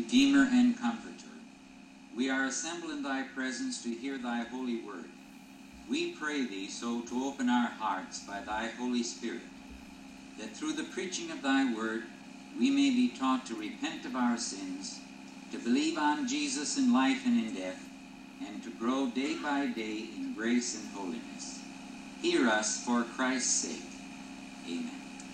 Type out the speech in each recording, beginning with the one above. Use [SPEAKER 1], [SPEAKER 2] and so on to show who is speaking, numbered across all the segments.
[SPEAKER 1] Redeemer and Comforter, we are assembled in thy presence to hear thy holy word. We pray thee so to open our hearts by thy Holy Spirit, that through the preaching of thy word we may be taught to repent of our sins, to believe on Jesus in life and in death, and to grow day by day in grace and holiness. Hear us for Christ's sake. Amen.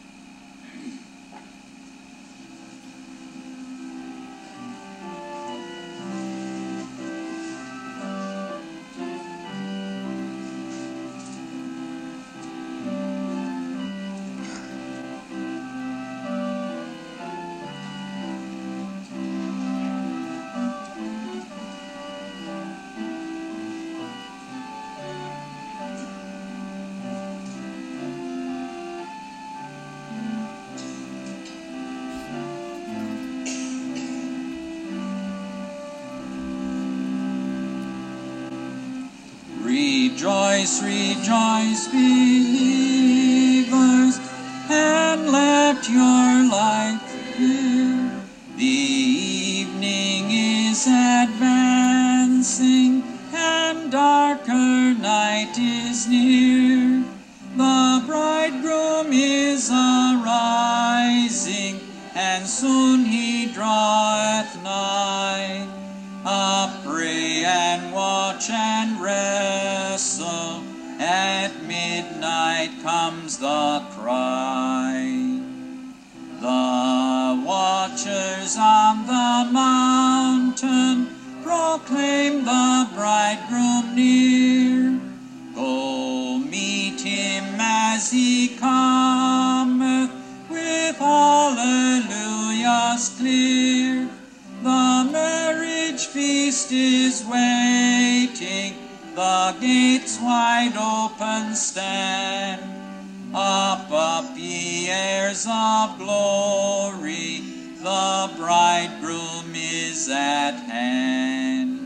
[SPEAKER 2] Rejoice, rejoice, believers, and let your light appear. The evening is advancing, and darker night is near. The bridegroom is arising, and soon he draweth nigh. Pray and watch and wrestle, at midnight comes the cry. The watchers on the mountain proclaim the bridegroom near. Go meet him as he cometh, with hallelujahs clear. The marriage feast is waiting, the gates wide open stand. Up, ye heirs of glory, the bridegroom is at hand.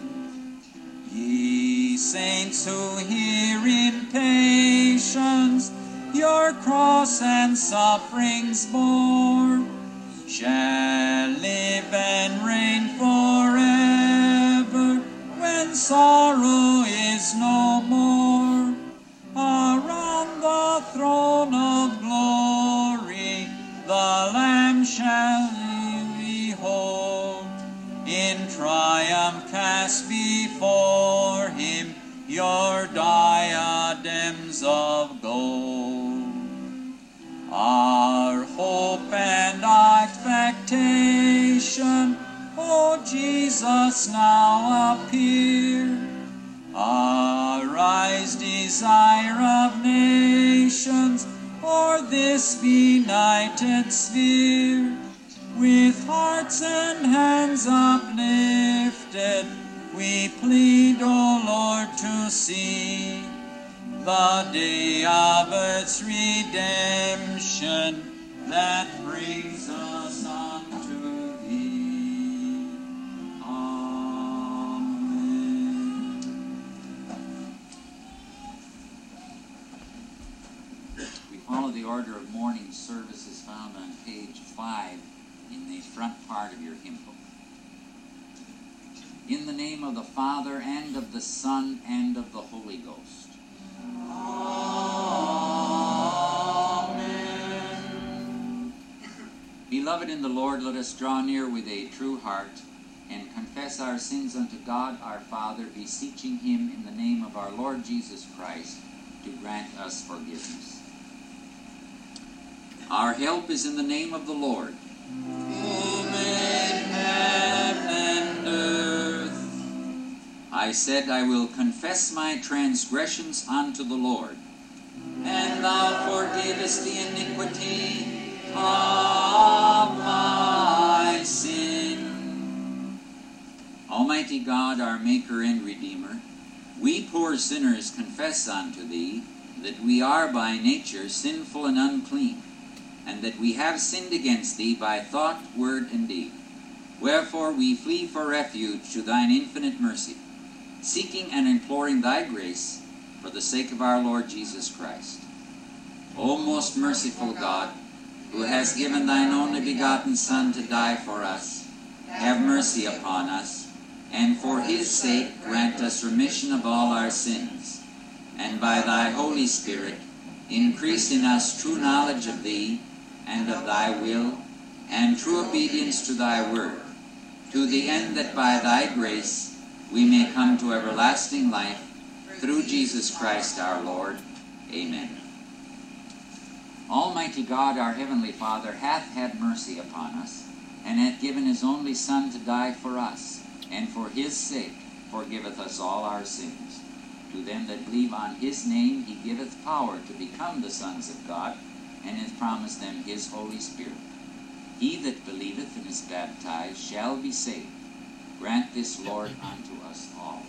[SPEAKER 2] Ye saints who hear in patience your cross and sufferings bore, shall live and reign forever when sorrow is no more. Around the throne of glory the Lamb shall behold. In triumph cast before him your diadems of gold. Our hope and expectation, O Jesus, now appear. Arise, desire of nations, o'er this benighted sphere. With hearts and hands uplifted, we plead, O Lord, to see the day of its redemption that brings us unto thee. Amen.
[SPEAKER 1] We follow the order of morning services found on page 5 in the front part of your hymn book. In the name of the Father, and of the Son, and of the Holy Ghost.
[SPEAKER 2] Amen.
[SPEAKER 1] Beloved in the Lord, let us draw near with a true heart and confess our sins unto God our Father, beseeching him in the name of our Lord Jesus Christ to grant us forgiveness. Our help is in the name of the Lord,
[SPEAKER 2] who made heaven and earth.
[SPEAKER 1] I said, I will confess my transgressions unto the Lord.
[SPEAKER 2] And thou forgivest the iniquity of my sin.
[SPEAKER 1] Almighty God, our Maker and Redeemer, we poor sinners confess unto thee that we are by nature sinful and unclean, and that we have sinned against thee by thought, word, and deed. Wherefore we flee for refuge to thine infinite mercy, seeking and imploring thy grace for the sake of our Lord Jesus Christ. O most merciful God, who hast given thine only begotten Son to die for us, have mercy upon us, and for his sake grant us remission of all our sins, and by thy Holy Spirit increase in us true knowledge of thee and of thy will, and true obedience to thy word, to the end that by thy grace we may come to everlasting life, through Jesus Christ our Lord. Amen. Almighty God, our heavenly Father, hath had mercy upon us, and hath given his only Son to die for us, and for his sake forgiveth us all our sins. To them that believe on his name he giveth power to become the sons of God, and hath promised them his Holy Spirit. He that believeth and is baptized shall be saved. Grant this, Lord, unto us all.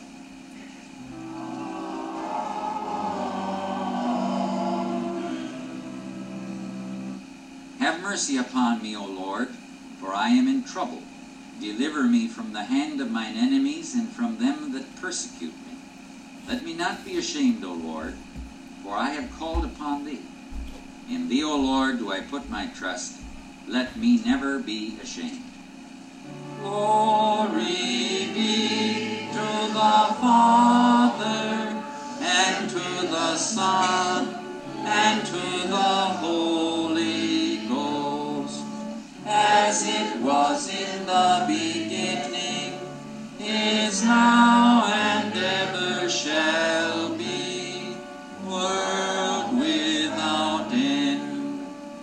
[SPEAKER 1] Have mercy upon me, O Lord, for I am in trouble. Deliver me from the hand of mine enemies and from them that persecute me. Let me not be ashamed, O Lord, for I have called upon thee. In thee, O Lord, do I put my trust. Let me never be ashamed.
[SPEAKER 2] Glory be to the Father, and to the Son, and to the Holy Ghost, as it was in the beginning, is now, and ever shall be, world without end.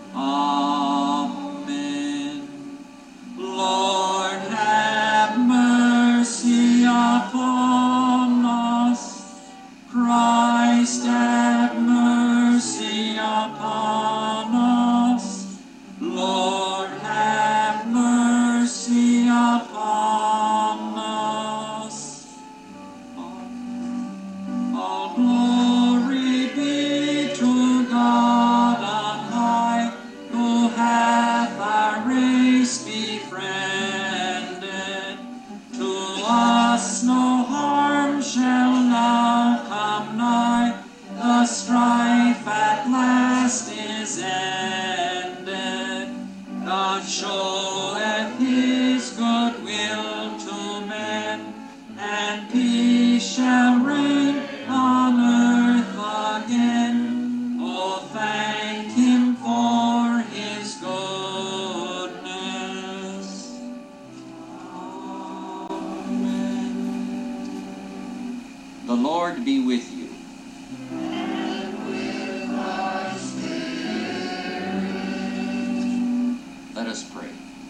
[SPEAKER 2] Amen. Lord, have mercy upon us. Christ, have mercy upon us. Lord, have mercy upon us. All glory be to God on high, who hath our race befriended. To us no harm shall now come nigh, the strife at last is ended. God showeth his good will to men, and peace shall reign on earth again. Oh, thank him for his goodness. Amen.
[SPEAKER 1] The Lord be with you. Let us pray.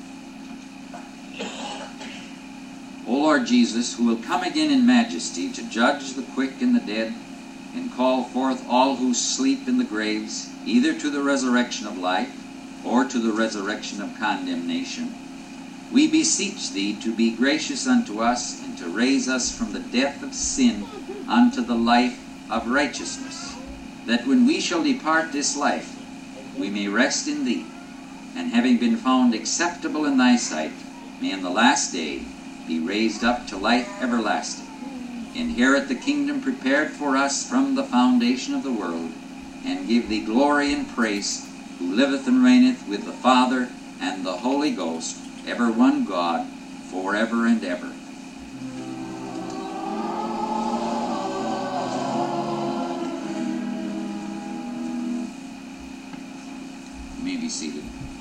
[SPEAKER 1] O Lord Jesus, who will come again in majesty to judge the quick and the dead, and call forth all who sleep in the graves, either to the resurrection of life, or to the resurrection of condemnation, we beseech thee to be gracious unto us, and to raise us from the death of sin unto the life of righteousness, that when we shall depart this life, we may rest in thee, and having been found acceptable in thy sight, may in the last day be raised up to life everlasting, inherit the kingdom prepared for us from the foundation of the world, and give thee glory and praise, who liveth and reigneth with the Father and the Holy Ghost, ever one God, forever and ever. You may be seated.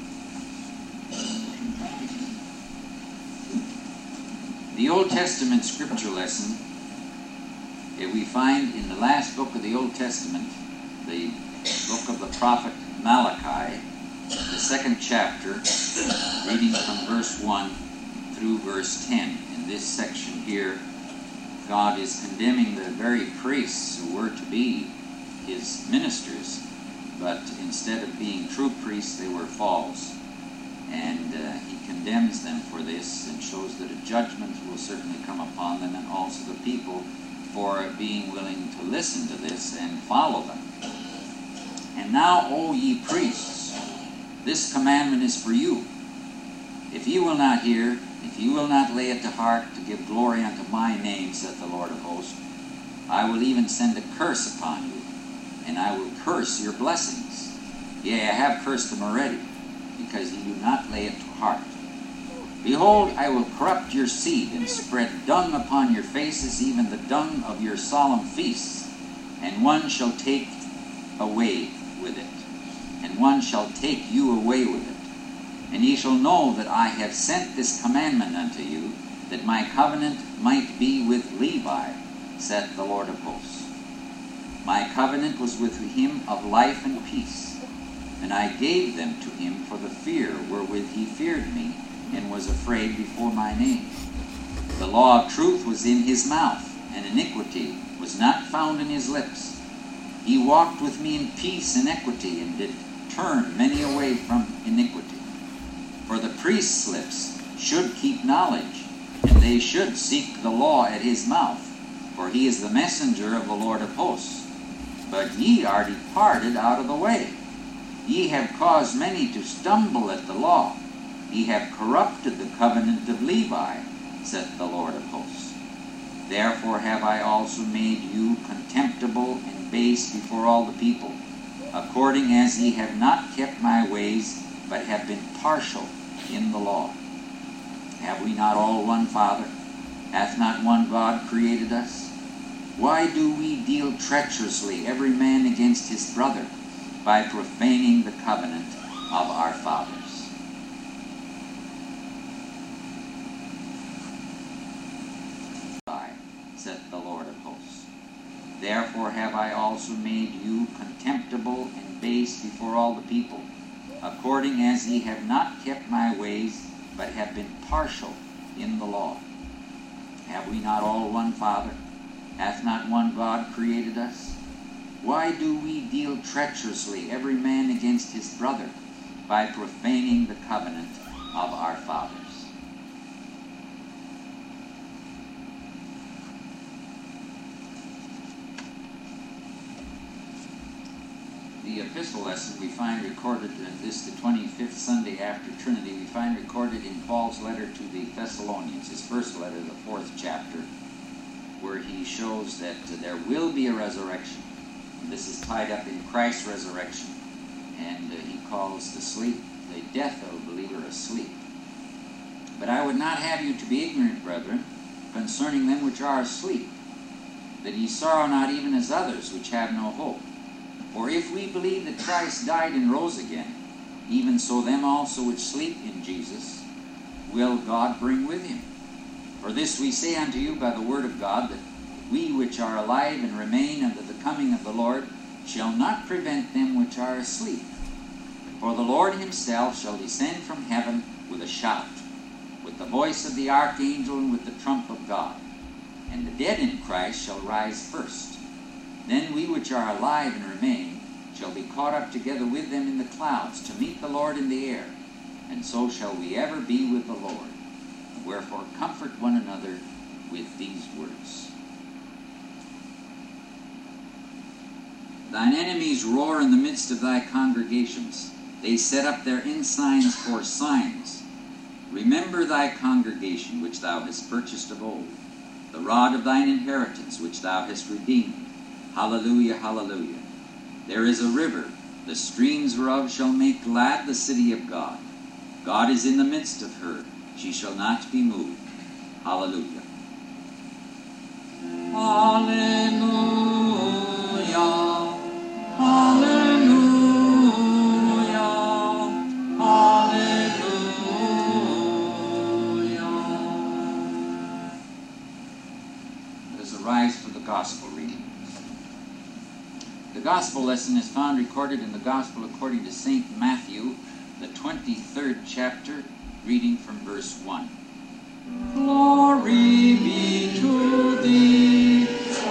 [SPEAKER 1] The Old Testament scripture lesson we find in the last book of the Old Testament, the book of the prophet Malachi, the 2nd chapter, reading from verse 1 through verse 10. In this section here, God is condemning the very priests who were to be his ministers, but instead of being true priests, they were false. And he condemns them for this and shows that a judgment will certainly come upon them, and also the people for being willing to listen to this and follow them. And now, O ye priests, this commandment is for you. If ye will not hear, if ye will not lay it to heart to give glory unto my name, saith the Lord of hosts, I will even send a curse upon you, and I will curse your blessings. Yea, I have cursed them already, because ye do not lay it to heart. Behold, I will corrupt your seed, and spread dung upon your faces, even the dung of your solemn feasts. And one shall take away with it, and one shall take you away with it. And ye shall know that I have sent this commandment unto you, that my covenant might be with Levi, saith the Lord of hosts. My covenant was with him of life and peace, and I gave them to him for the fear wherewith he feared me, and was afraid before my name. The law of truth was in his mouth, and iniquity was not found in his lips. He walked with me in peace and equity, and did turn many away from iniquity. For the priest's lips should keep knowledge, and they should seek the law at his mouth, for he is the messenger of the Lord of hosts. But ye are departed out of the way. Ye have caused many to stumble at the law. Ye have corrupted the covenant of Levi, saith the Lord of hosts. Therefore have I also made you contemptible and base before all the people, according as ye have not kept my ways, but have been partial in the law. Have we not all one Father? Hath not one God created us? Why do we deal treacherously every man against his brother, by profaning the covenant of our fathers? Saith the Lord of hosts. Therefore have I also made you contemptible and base before all the people, according as ye have not kept my ways, but have been partial in the law. Have we not all one Father? Hath not one God created us? Why do we deal treacherously every man against his brother, by profaning the covenant of our fathers? The epistle lesson we find recorded, this the 25th Sunday after Trinity, we find recorded in Paul's letter to the Thessalonians, his first letter, the 4th chapter, where he shows that there will be a resurrection. And this is tied up in Christ's resurrection, and he calls the death of a believer a sleep. But I would not have you to be ignorant, brethren, concerning them which are asleep, that ye sorrow not even as others which have no hope. For if we believe that Christ died and rose again, even so them also which sleep in Jesus will God bring with him. For this we say unto you by the word of God, that we which are alive and remain unto the coming of the Lord shall not prevent them which are asleep. For the Lord himself shall descend from heaven with a shout, with the voice of the archangel, and with the trump of God. And the dead in Christ shall rise first. Then we which are alive and remain shall be caught up together with them in the clouds, to meet the Lord in the air. And so shall we ever be with the Lord. Wherefore comfort one another with these words. Thine enemies roar in the midst of thy congregations. They set up their ensigns for signs. Remember thy congregation which thou hast purchased of old, the rod of thine inheritance which thou hast redeemed. Hallelujah, hallelujah. There is a river, the streams whereof shall make glad the city of God. God is in the midst of her, she shall not be moved. Hallelujah.
[SPEAKER 2] Hallelujah. Hallelujah. Hallelujah.
[SPEAKER 1] Let us arise for the gospel reading. The gospel lesson is found recorded in the Gospel according to St. Matthew, the 23rd chapter, reading from verse 1.
[SPEAKER 2] Glory be to thee,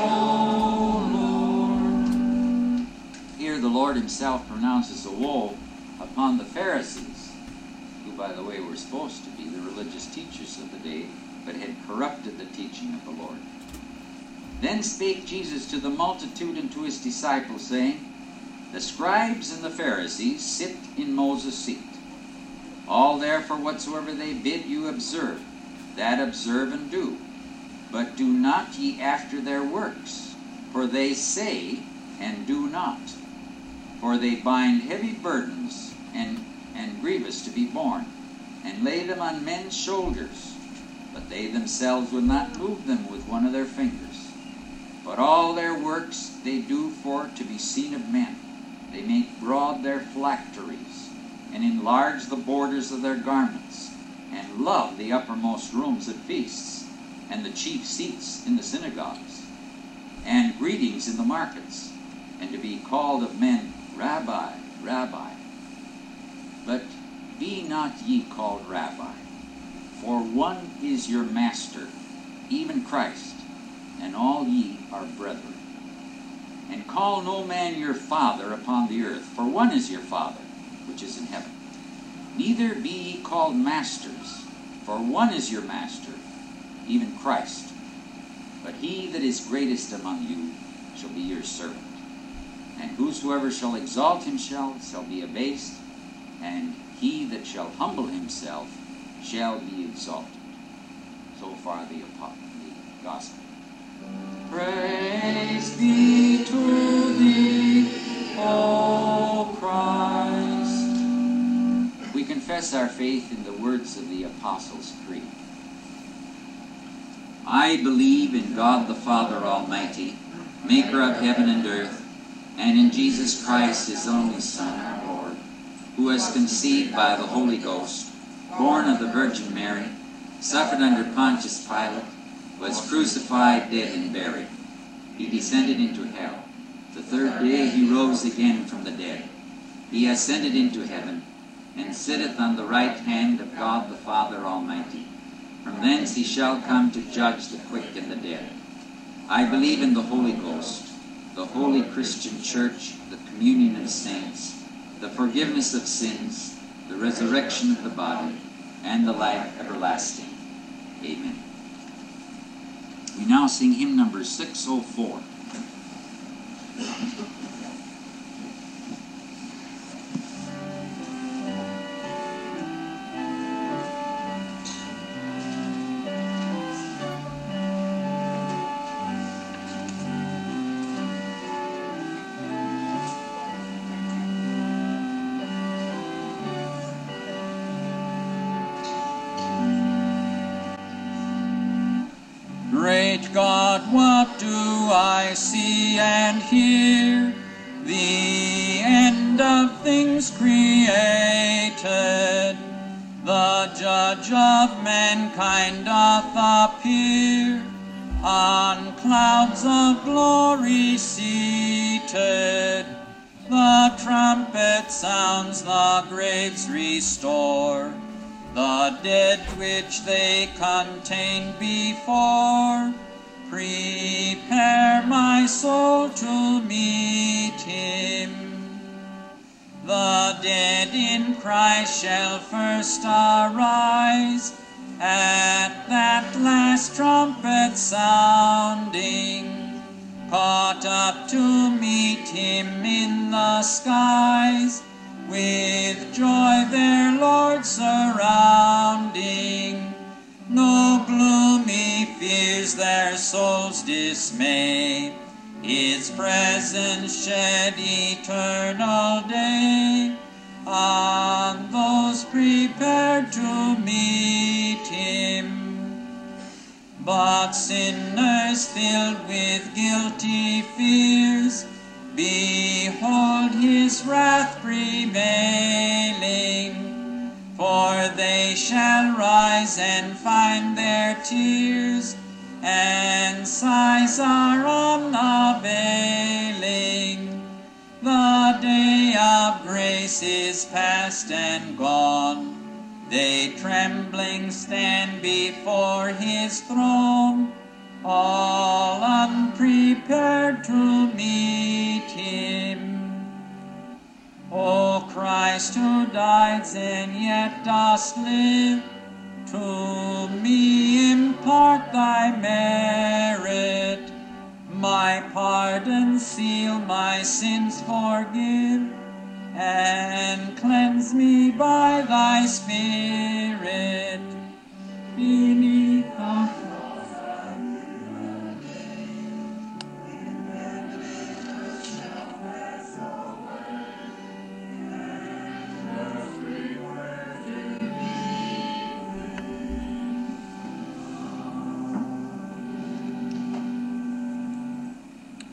[SPEAKER 2] O Lord.
[SPEAKER 1] Here the Lord himself pronounces a woe upon the Pharisees, who, by the way, were supposed to be the religious teachers of the day, but had corrupted the teaching of the Lord. Then spake Jesus to the multitude and to his disciples, saying, The scribes and the Pharisees sit in Moses' seat. All therefore whatsoever they bid you observe, that observe and do. But do not ye after their works, for they say and do not. For they bind heavy burdens and grievous to be borne, and lay them on men's shoulders, but they themselves will not move them with one of their fingers. But all their works they do for to be seen of men. They make broad their phylacteries, and enlarge the borders of their garments, and love the uppermost rooms at feasts, and the chief seats in the synagogues, and greetings in the markets, and to be called of men, Rabbi, Rabbi. But be not ye called Rabbi, for one is your master, even Christ, and all ye are brethren. And call no man your father upon the earth, for one is your Father, which is in heaven. Neither be ye called masters, for one is your master, even Christ. But he that is greatest among you shall be your servant. And whosoever shall exalt himself shall be abased, and he that shall humble himself shall be exalted. So far the gospel.
[SPEAKER 2] Praise be to thee, O Christ.
[SPEAKER 1] We confess our faith in the words of the Apostles' Creed. I believe in God the Father Almighty, maker of heaven and earth, and in Jesus Christ, his only Son, our Lord, who was conceived by the Holy Ghost, born of the Virgin Mary, suffered under Pontius Pilate, was crucified, dead, and buried. He descended into hell. The third day he rose again from the dead. He ascended into heaven, and sitteth on the right hand of God the Father Almighty. From thence he shall come to judge the quick and the dead. I believe in the Holy Ghost, the holy Christian Church, the communion of saints, the forgiveness of sins, the resurrection of the body, and the life everlasting. Amen. We now sing hymn number 604.
[SPEAKER 2] Great God, what do I see and hear? The end of things created. The Judge of mankind doth appear, on clouds of glory seated. The trumpet sounds, the graves restore, the dead which they contained before. Prepare my soul to meet him. The dead in Christ shall first arise, at that last trumpet sounding, caught up to meet him in the skies, with joy their Lord surrounding. No gloomy fears their souls dismay, his presence shed eternal day on those prepared to meet him. But sinners filled with guilty fears, behold his wrath prevailing. For they shall rise and find their tears and sighs are unavailing. The day of grace is past and gone. They trembling stand before his throne, all unprepared to meet him. O Christ, who died and yet dost live, to me impart thy merit. My pardon seal, my sins forgive, and cleanse me by thy Spirit. Beneath the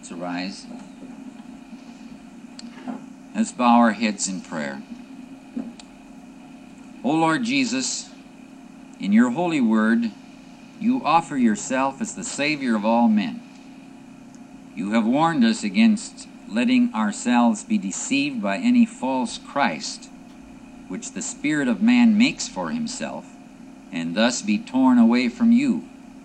[SPEAKER 1] Let's arise. Let's bow our heads in prayer. O Lord Jesus, in your holy word, you offer yourself as the Savior of all men. You have warned us against letting ourselves be deceived by any false Christ, which the spirit of man makes for himself, and thus be torn away from you.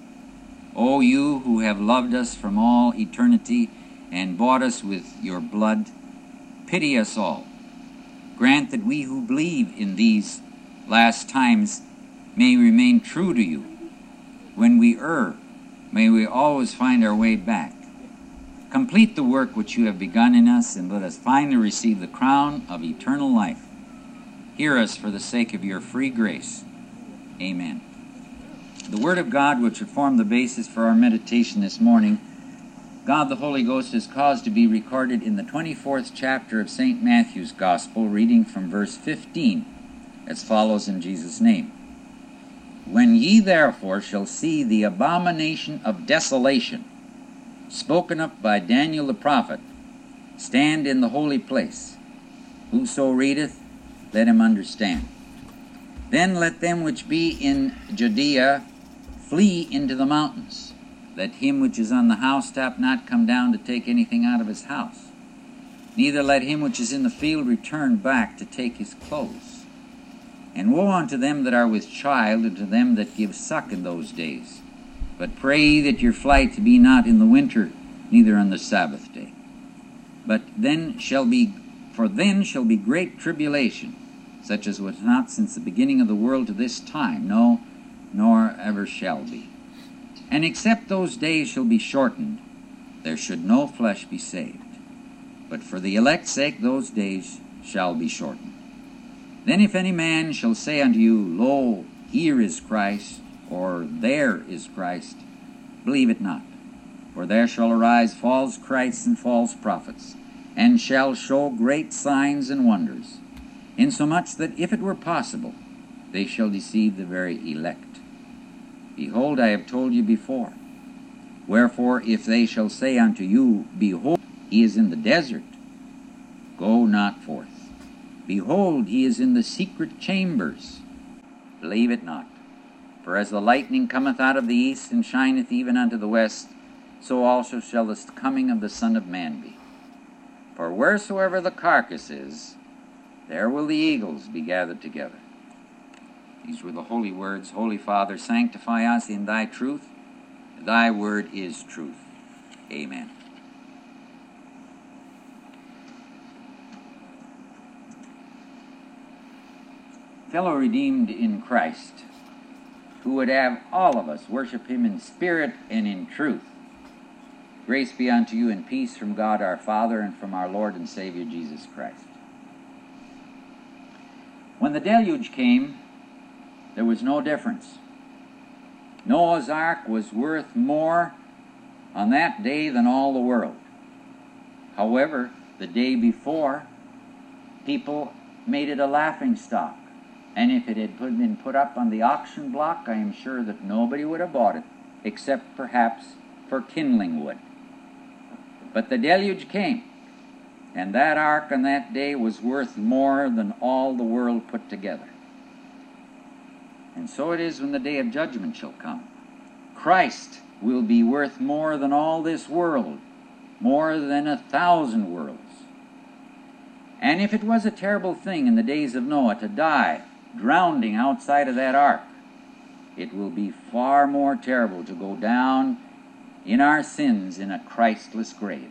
[SPEAKER 1] O you who have loved us from all eternity and bought us with your blood, pity us all. Grant that we who believe in these last times may remain true to you. When we err, may we always find our way back. Complete the work which you have begun in us, and let us finally receive the crown of eternal life. Hear us for the sake of your free grace. Amen. The Word of God, which would form the basis for our meditation this morning, God the Holy Ghost has caused to be recorded in the 24th chapter of St. Matthew's Gospel, reading from verse 15, as follows in Jesus' name. When ye therefore shall see the abomination of desolation, spoken of by Daniel the prophet, stand in the holy place. Whoso readeth, let him understand. Then let them which be in Judea flee into the mountains. Let him which is on the housetop not come down to take anything out of his house. Neither let him which is in the field return back to take his clothes. And woe unto them that are with child, and to them that give suck in those days. But pray that your flight be not in the winter, neither on the Sabbath day. But then shall be great tribulation, such as was not since the beginning of the world to this time, no, nor ever shall be. And except those days shall be shortened, there should no flesh be saved. But for the elect's sake those days shall be shortened. Then if any man shall say unto you, Lo, here is Christ, or there is Christ, believe it not. For there shall arise false Christs and false prophets, and shall show great signs and wonders, insomuch that if it were possible, they shall deceive the very elect. Behold, I have told you before. Wherefore, if they shall say unto you, Behold, he is in the desert, go not forth. Behold, he is in the secret chambers, believe it not. For as the lightning cometh out of the east, and shineth even unto the west, so also shall the coming of the Son of Man be. For wheresoever the carcass is, there will the eagles be gathered together. These were the holy words. Holy Father, sanctify us in thy truth. Thy word is truth. Amen. Fellow redeemed in Christ, who would have all of us worship him in spirit and in truth, grace be unto you and peace from God our Father and from our Lord and Savior Jesus Christ. When the deluge came, there was no difference. Noah's Ark was worth more on that day than all the world. However, the day before, people made it a laughingstock. And if it had been put up on the auction block, I am sure that nobody would have bought it, except perhaps for kindling wood. But the deluge came, and that ark on that day was worth more than all the world put together. And so it is when the day of judgment shall come. Christ will be worth more than all this world, more than 1,000 worlds. And if it was a terrible thing in the days of Noah to die drowning outside of that ark, it will be far more terrible to go down in our sins in a Christless grave.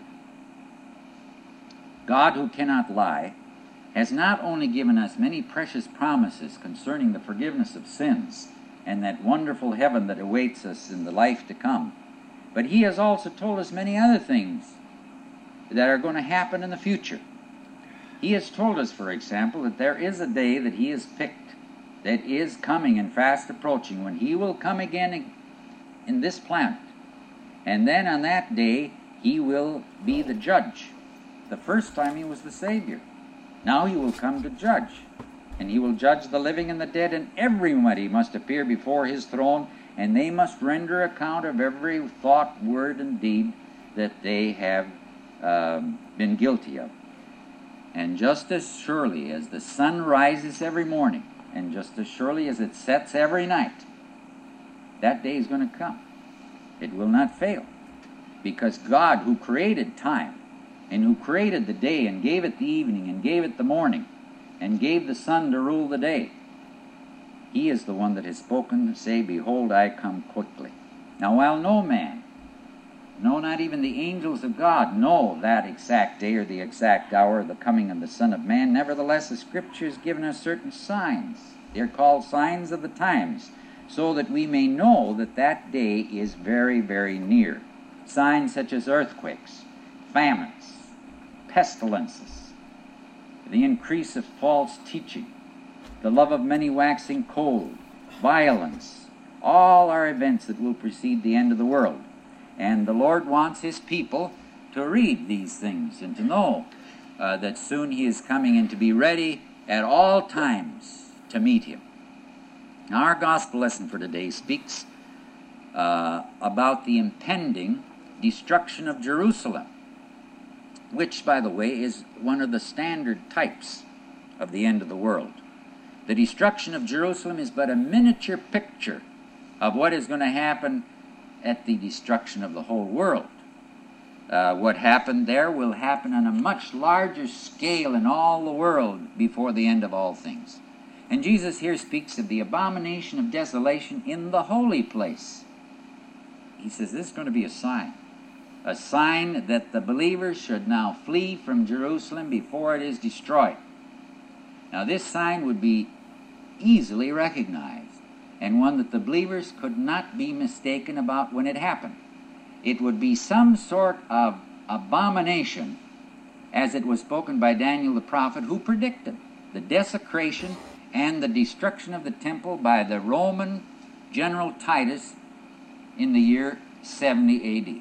[SPEAKER 1] God, who cannot lie, has not only given us many precious promises concerning the forgiveness of sins and that wonderful heaven that awaits us in the life to come, but he has also told us many other things that are going to happen in the future. He has told us, for example, that there is a day that he has picked that is coming and fast approaching, when he will come again in this planet. And then on that day, he will be the judge. The first time he was the Savior. Now he will come to judge. And he will judge the living and the dead, and everybody must appear before his throne, and they must render account of every thought, word, and deed that they have
[SPEAKER 2] been guilty of. And just as surely as the sun rises every morning, and just as surely as it sets every night, that day is going to come. It will not fail. Because God, who created time, and who created the day, and gave it the evening, and gave it the morning, and gave the sun to rule the day, He is the one that has spoken to say, "Behold, I come quickly." Now, while no man, no, not even the angels of God, know that exact day or the exact hour of the coming of the Son of Man, nevertheless the Scripture has given us certain signs. They're called signs of the times, so that we may know that that day is very, very near. Signs such as earthquakes, famines, pestilences, the increase of false teaching, the love of many waxing cold, violence, all are events that will precede the end of the world. And the Lord wants His people to read these things and to know that soon He is coming, and to be ready at all times to meet Him. Now, our gospel lesson for today speaks about the impending destruction of Jerusalem, which, by the way, is one of the standard types of the end of the world. The destruction of Jerusalem is but a miniature picture of what is going to happen at the destruction of the whole world. What happened there will happen on a much larger scale in all the world before the end of all things. And Jesus here speaks of the abomination of desolation in the holy place. He says this is going to be a sign that the believers should now flee from Jerusalem before it is destroyed. Now, this sign would be easily recognized, and one that the believers could not be mistaken about when it happened. It would be some sort of abomination, as it was spoken by Daniel the prophet, who predicted the desecration and the destruction of the temple by the Roman General Titus in the year 70 A.D.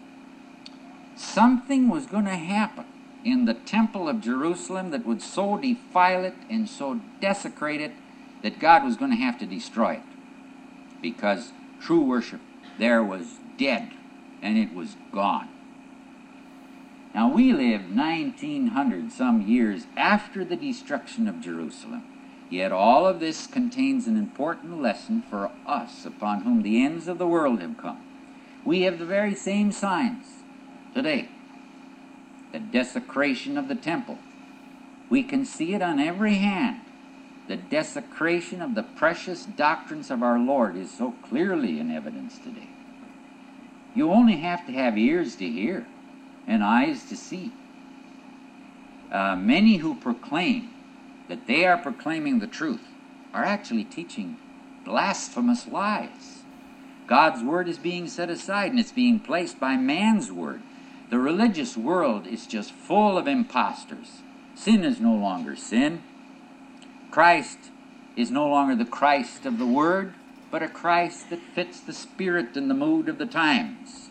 [SPEAKER 2] Something was going to happen in the temple of Jerusalem that would so defile it and so desecrate it that God was going to have to destroy it, because true worship there was dead and it was gone. Now, we live 1900 some years after the destruction of Jerusalem, yet all of this contains an important lesson for us upon whom the ends of the world have come. We have the very same signs today. The desecration of the temple. We can see it on every hand. The desecration of the precious doctrines of our Lord is so clearly in evidence today. You only have to have ears to hear and eyes to see. Many who proclaim that they are proclaiming the truth are actually teaching blasphemous lies. God's word is being set aside, and it's being placed by man's word. The religious world is just full of impostors. Sin is no longer sin. Christ is no longer the Christ of the Word, but a Christ that fits the spirit and the mood of the times.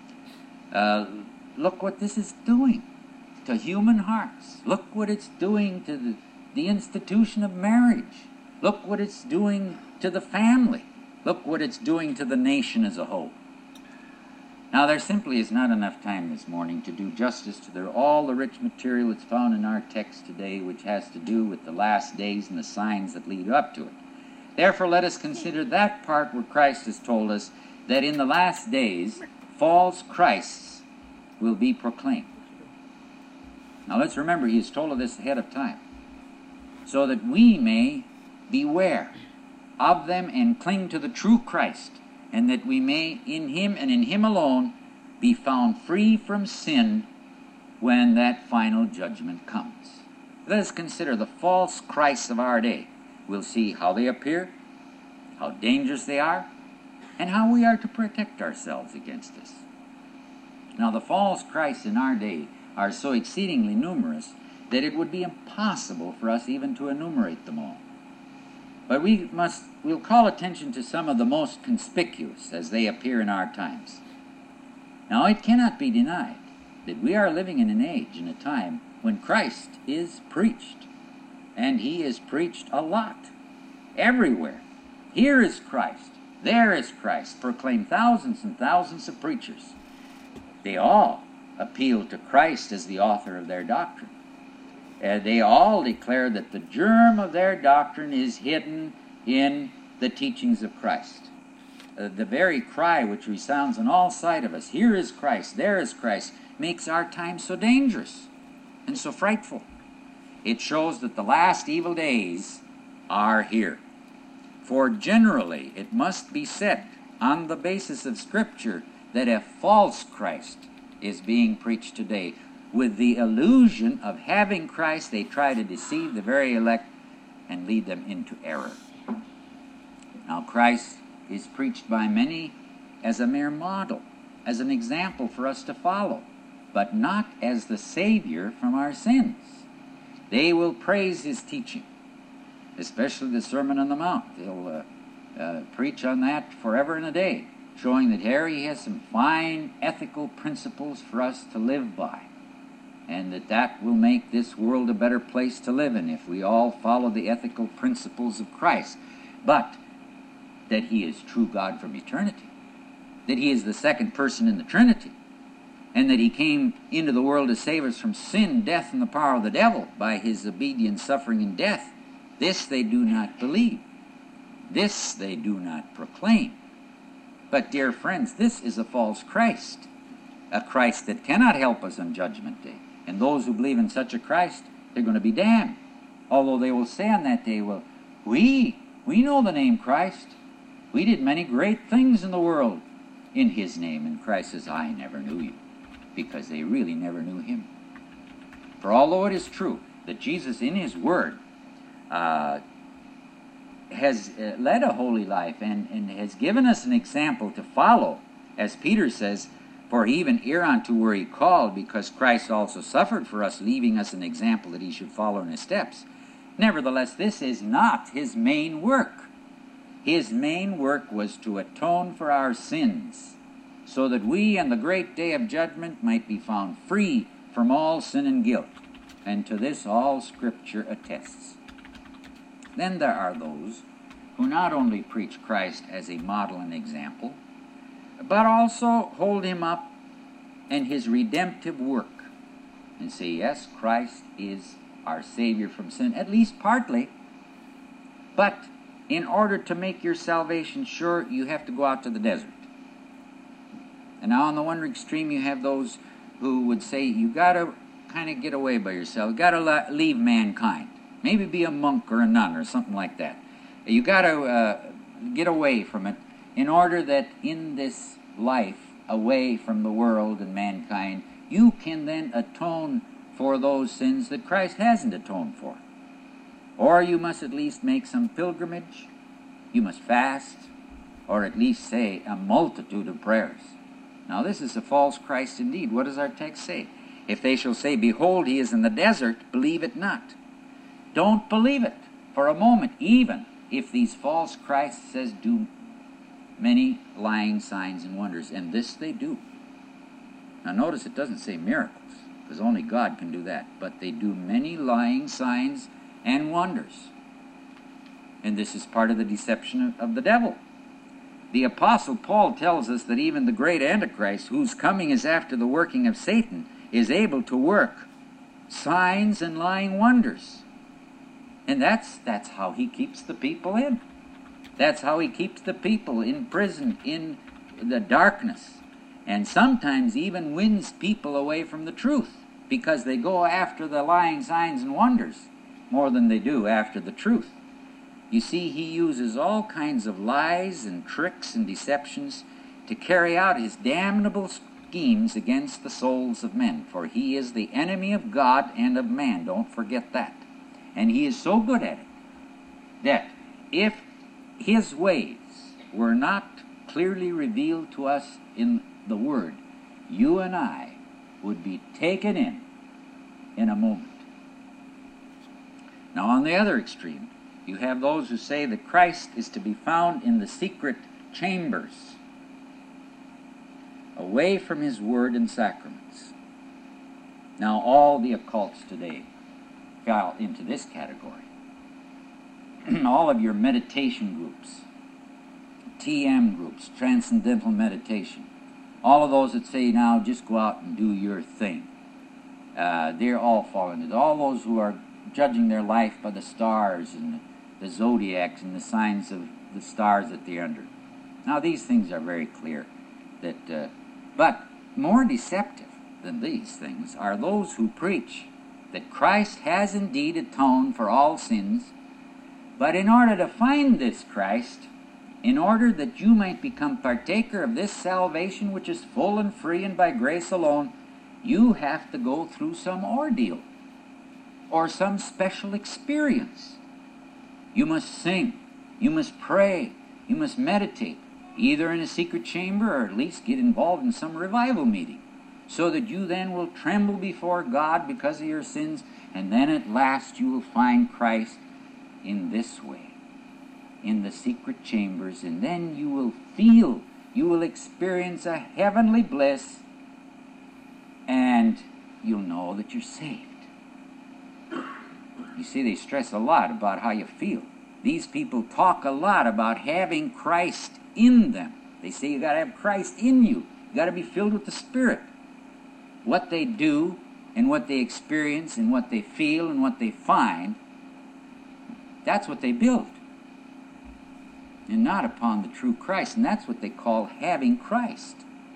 [SPEAKER 2] Look what this is doing to human hearts. Look what it's doing to the institution of marriage. Look what it's doing to the family. Look what it's doing to the nation as a whole. Now, there simply is not enough time this morning to do justice to all the rich material that's found in our text today, which has to do with the last days and the signs that lead up to it. Therefore, let us consider that part where Christ has told us that in the last days, false Christs will be proclaimed. Now, let's remember, He has told us this ahead of time, so that we may beware of them and cling to the true Christ, and that we may in Him and in Him alone be found free from sin when that final judgment comes. Let us consider the false Christs of our day. We'll see how they appear, how dangerous they are, and how we are to protect ourselves against this. Now, the false Christs in our day are so exceedingly numerous that it would be impossible for us even to enumerate them all. But we'll call attention to some of the most conspicuous as they appear in our times. Now, it cannot be denied that we are living in an age and a time when Christ is preached. And He is preached a lot, everywhere. Here is Christ, there is Christ, proclaimed thousands and thousands of preachers. They all appeal to Christ as the author of their doctrine. They all declare that the germ of their doctrine is hidden in the teachings of Christ. The very cry which resounds on all sides of us, here is Christ, there is Christ, makes our time so dangerous and so frightful. It shows that the last evil days are here. For generally, it must be said, on the basis of Scripture, that a false Christ is being preached today. With the illusion of having Christ, they try to deceive the very elect and lead them into error. Now, Christ is preached by many as a mere model, as an example for us to follow, but not as the Savior from our sins. They will praise his teaching, especially the Sermon on the Mount. They'll preach on that forever and a day, showing that here he has some fine ethical principles for us to live by, and that will make this world a better place to live in if we all follow the ethical principles of Christ. But that he is true God from eternity, that he is the second person in the Trinity, and that he came into the world to save us from sin, death, and the power of the devil by his obedience, suffering, and death. This they do not believe. This they do not proclaim. But, dear friends, this is a false Christ, a Christ that cannot help us on Judgment Day. And those who believe in such a Christ, they're going to be damned. Although they will say on that day, well, we know the name Christ. We did many great things in the world in his name. And Christ says, I never knew you, because they really never knew him. For although it is true that Jesus in his word has led a holy life and has given us an example to follow, as Peter says, for even hereunto were he called, because Christ also suffered for us, leaving us an example that he should follow in his steps. Nevertheless, this is not his main work. His main work was to atone for our sins, so that we on the great day of judgment might be found free from all sin and guilt. And to this all Scripture attests. Then there are those who not only preach Christ as a model and example, but also hold him up and his redemptive work, and say, yes, Christ is our Savior from sin, at least partly, but in order to make your salvation sure, you have to go out to the desert. And now on the one extreme, you have those who would say, you got to kind of get away by yourself. You got to leave mankind. Maybe be a monk or a nun or something like that. You got to get away from it in order that in this life, away from the world and mankind, you can then atone for those sins that Christ hasn't atoned for. Or you must at least make some pilgrimage. You must fast, or at least say a multitude of prayers. Now this is a false Christ indeed. What does our text say? If they shall say, behold, he is in the desert, believe it not. Don't believe it for a moment, even if these false Christs says do many lying signs and wonders. And this they do. Now notice it doesn't say miracles, because only God can do that. But they do many lying signs and wonders. And this is part of the deception of the devil. The Apostle Paul tells us that even the great Antichrist, whose coming is after the working of Satan, is able to work signs and lying wonders. And that's how he keeps the people in. That's how he keeps the people imprisoned in the darkness. And sometimes even wins people away from the truth, because they go after the lying signs and wonders more than they do after the truth. You see, he uses all kinds of lies and tricks and deceptions to carry out his damnable schemes against the souls of men. For he is the enemy of God and of man. Don't forget that. And he is so good at it that if his ways were not clearly revealed to us in the Word, you and I would be taken in a moment. Now on the other extreme, you have those who say that Christ is to be found in the secret chambers, away from his word and sacraments. Now all the occults today fall into this category. All of your meditation groups, TM groups, transcendental meditation, All of those that say, now just go out and do your thing, they're all falling into all those who are judging their life by the stars and the zodiacs and the signs of the stars that they're under. Now these things are very clear, but more deceptive than these things are those who preach that Christ has indeed atoned for all sins, but in order to find this Christ, in order that you might become partaker of this salvation which is full and free and by grace alone, you have to go through some ordeal or some special experience. You must sing, you must pray, you must meditate, either in a secret chamber or at least get involved in some revival meeting, so that you then will tremble before God because of your sins, and then at last you will find Christ in this way, in the secret chambers, and then you will experience a heavenly bliss, and you'll know that you're saved. You see, they stress a lot about how you feel. These people talk a lot about having Christ in them. They say you got to have Christ in you. You got to be filled with the Spirit. What they do and what they experience and what they feel and what they find, that's what they build. And not upon the true Christ. And that's what they call having Christ.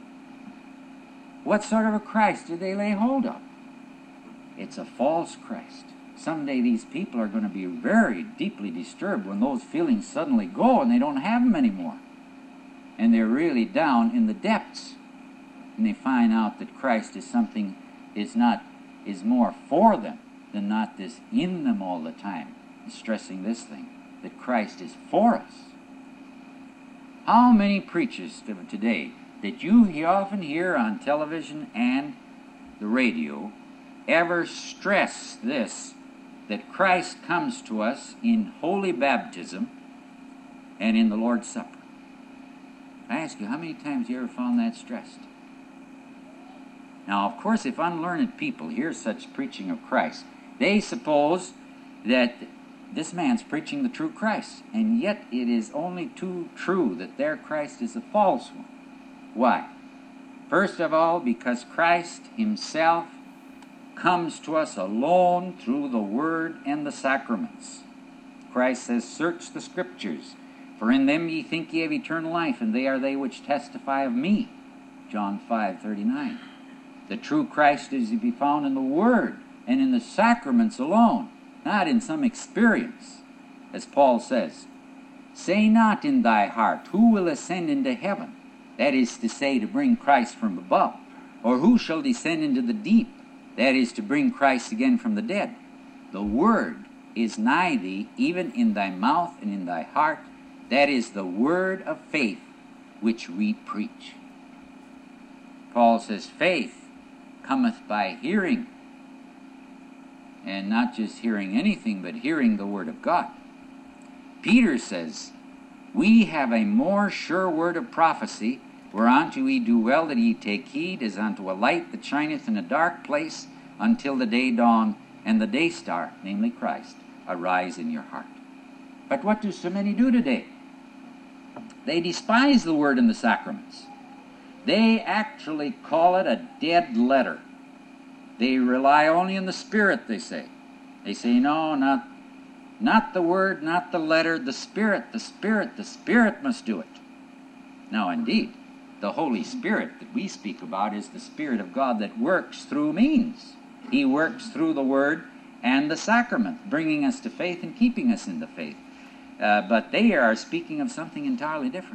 [SPEAKER 2] What sort of a Christ do they lay hold of? It's a false Christ. Someday these people are going to be very deeply disturbed when those feelings suddenly go and they don't have them anymore. And they're really down in the depths. And they find out that Christ is something, is more for them than not this in them all the time. Stressing this thing, that Christ is for us. How many preachers today that you often hear on television and the radio ever stress this, that Christ comes to us in holy baptism and in the Lord's Supper? I ask you, how many times you ever found that stressed? Now, of course, if unlearned people hear such preaching of Christ, they suppose that this man's preaching the true Christ, and yet it is only too true that their Christ is a false one. Why? First of all, because Christ himself comes to us alone through the Word and the sacraments. Christ says, search the Scriptures, for in them ye think ye have eternal life, and they are they which testify of me. John 5:39. The true Christ is to be found in the Word and in the sacraments alone, not in some experience. As Paul says, say not in thy heart, who will ascend into heaven? That is to say, to bring Christ from above. Or who shall descend into the deep? That is to bring Christ again from the dead. The Word is nigh thee, even in thy mouth and in thy heart. That is the word of faith which we preach. Paul says, faith cometh by hearing. And not just hearing anything, but hearing the Word of God. Peter says, we have a more sure word of prophecy, whereunto ye do well that ye take heed, as unto a light that shineth in a dark place, until the day dawn, and the day star, namely Christ, arise in your heart. But what do so many do today? They despise the Word and the sacraments. They actually call it a dead letter. They rely only on the Spirit, they say. They say, no, not the Word, not the letter, the Spirit, the Spirit, the Spirit must do it. Now, indeed, the Holy Spirit that we speak about is the Spirit of God that works through means. He works through the Word and the sacrament, bringing us to faith and keeping us in the faith. But they are speaking of something entirely different.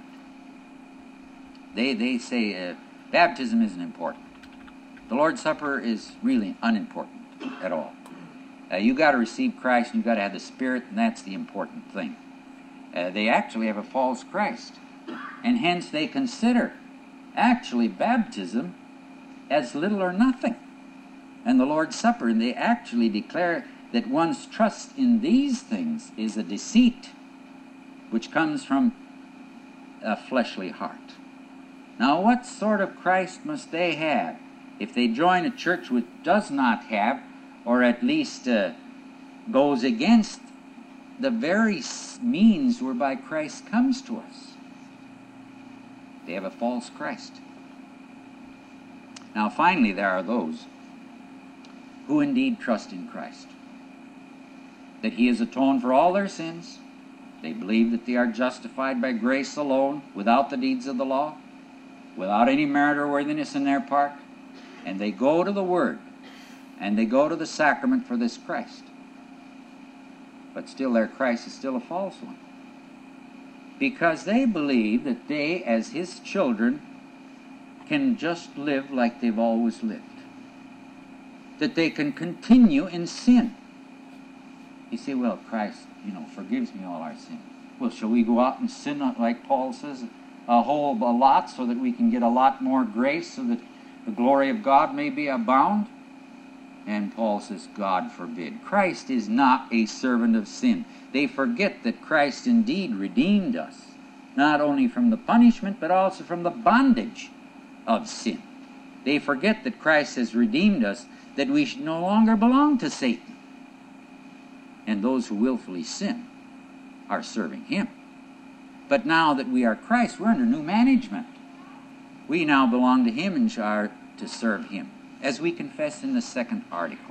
[SPEAKER 2] They say baptism isn't important. The Lord's Supper is really unimportant at all. You got to receive Christ, and you got to have the Spirit, and that's the important thing. They actually have a false Christ, and hence they consider actually baptism as little or nothing, and the Lord's Supper, and they actually declare that one's trust in these things is a deceit which comes from a fleshly heart. Now, what sort of Christ must they have if they join a church which does not have, or at least goes against the very means whereby Christ comes to us? They have a false Christ. Now finally, there are those who indeed trust in Christ, that He has atoned for all their sins. They believe that they are justified by grace alone, without the deeds of the law, without any merit or worthiness in their part. And they go to the Word, and they go to the sacrament for this Christ. But still their Christ is still a false one, because they believe that they, as His children, can just live like they've always lived, that they can continue in sin. You say, well, Christ, forgives me all our sin. Well, shall we go out and sin, like Paul says, a lot, so that we can get a lot more grace, so that the glory of God may be abound? And Paul says, God forbid. Christ is not a servant of sin. They forget that Christ indeed redeemed us, not only from the punishment, but also from the bondage of sin. They forget that Christ has redeemed us, that we should no longer belong to Satan. And those who willfully sin are serving him. But now that we are Christ, we're under new management. We now belong to Him and are to serve Him. As we confess in the second article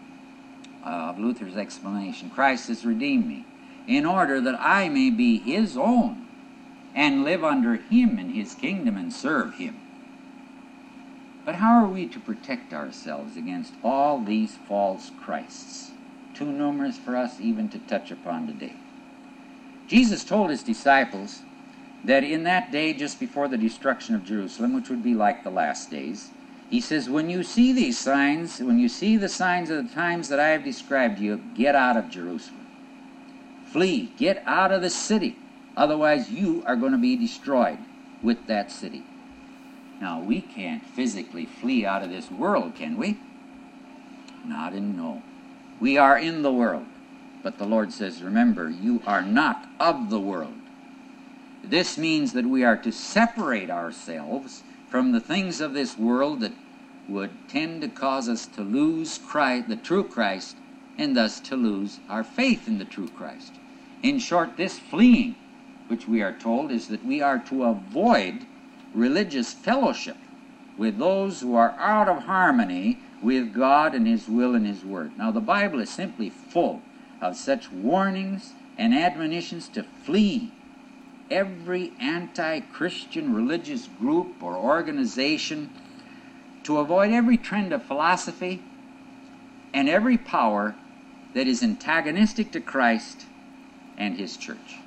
[SPEAKER 2] of Luther's explanation, Christ has redeemed me in order that I may be His own and live under Him in His kingdom and serve Him. But how are we to protect ourselves against all these false Christs, too numerous for us even to touch upon today? Jesus told His disciples that in that day just before the destruction of Jerusalem, which would be like the last days, He says, when you see these signs, when you see the signs of the times that I have described to you, get out of Jerusalem. Flee, get out of the city. Otherwise you are going to be destroyed with that city. Now, we can't physically flee out of this world, can we? Not in no. We are in the world. But the Lord says, remember, you are not of the world. This means that we are to separate ourselves from the things of this world that would tend to cause us to lose Christ, the true Christ, and thus to lose our faith in the true Christ. In short, this fleeing, which we are told, is that we are to avoid religious fellowship with those who are out of harmony with God and His will and His Word. Now, the Bible is simply full of such warnings and admonitions to flee every anti-Christian religious group or organization, to avoid every trend of philosophy and every power that is antagonistic to Christ and His church.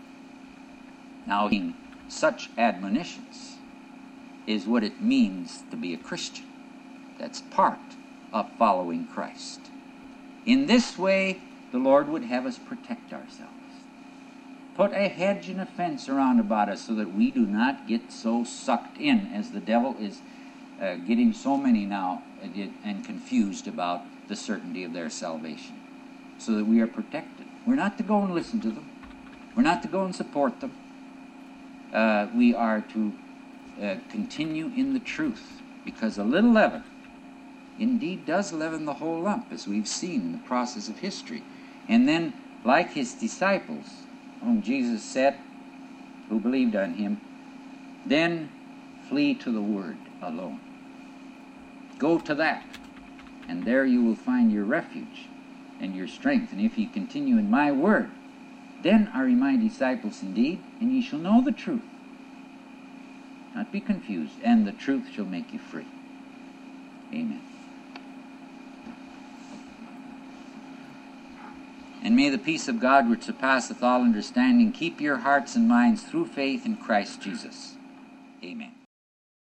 [SPEAKER 2] Now, such admonitions is what it means to be a Christian. That's part of following Christ. In this way, the Lord would have us protect ourselves. Put a hedge and a fence around about us so that we do not get so sucked in as the devil is getting so many now and confused about the certainty of their salvation, so that we are protected. We're not to go and listen to them. We're not to go and support them. We are to continue in the truth, because a little leaven indeed does leaven the whole lump, as we've seen in the process of history. And then, like His disciples, whom Jesus said, who believed on Him, then flee to the Word alone. Go to that, and there you will find your refuge and your strength. And if ye continue in my word, then are ye my disciples indeed, and ye shall know the truth. Not be confused, and the truth shall make you free. Amen. And may the peace of God, which surpasseth all understanding, keep your hearts and minds through faith in Christ Jesus. Amen.